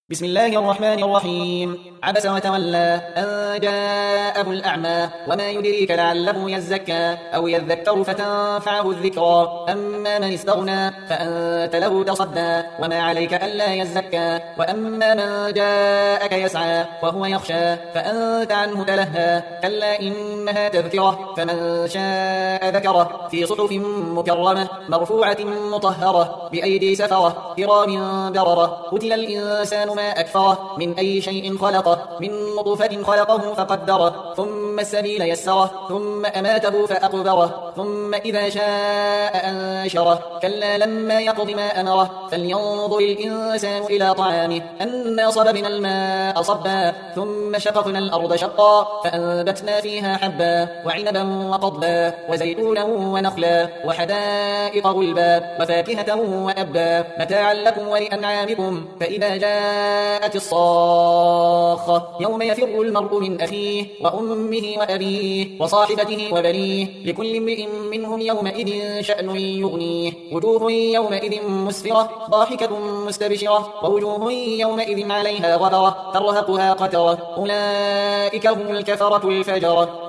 بسم الله الرحمن الرحيم. عبس وتولى أن جاءه الأعمى وما يدريك لعله يزكى أو يذكر فتنفعه الذكرى أما من استغنى فأنت له تصدى وما عليك ألا يزكى وأما من جاءك يسعى وهو يخشى فأنت عنه تلهى كلا إنها تذكرة فمن شاء ذكره في صحف مكرمة مرفوعة مطهرة بأيدي سفرة كرام بررة قتل الإنسان ما أكفره من أي شيء خلقه من نطفة خلقه فقدره ثم السبيل يسره ثم أماته فأقبره ثم إذا شاء أنشره كلا لما يقض ما أمره فلينظر الإنسان إلى طعامه أنا صببنا الماء صبا ثم شققنا الأرض شقا فأنبتنا فيها حبا وعنبا وقضبا وزيتونا ونخلا وحدائق غلبا وفاكهة وأبا متاعا لكم ولأنعامكم فإذا جاءت الصاخة يوم يفر المرء من أخيه وأمه وأبيه وصاحبته وبنيه لكل امرئ منهم يومئذ شأن يغنيه وجوه يومئذ مسفرة ضاحكة مستبشرة ووجوه يومئذ عليها غبرة ترهقها قترة أولئك هم الكفرة الفجرة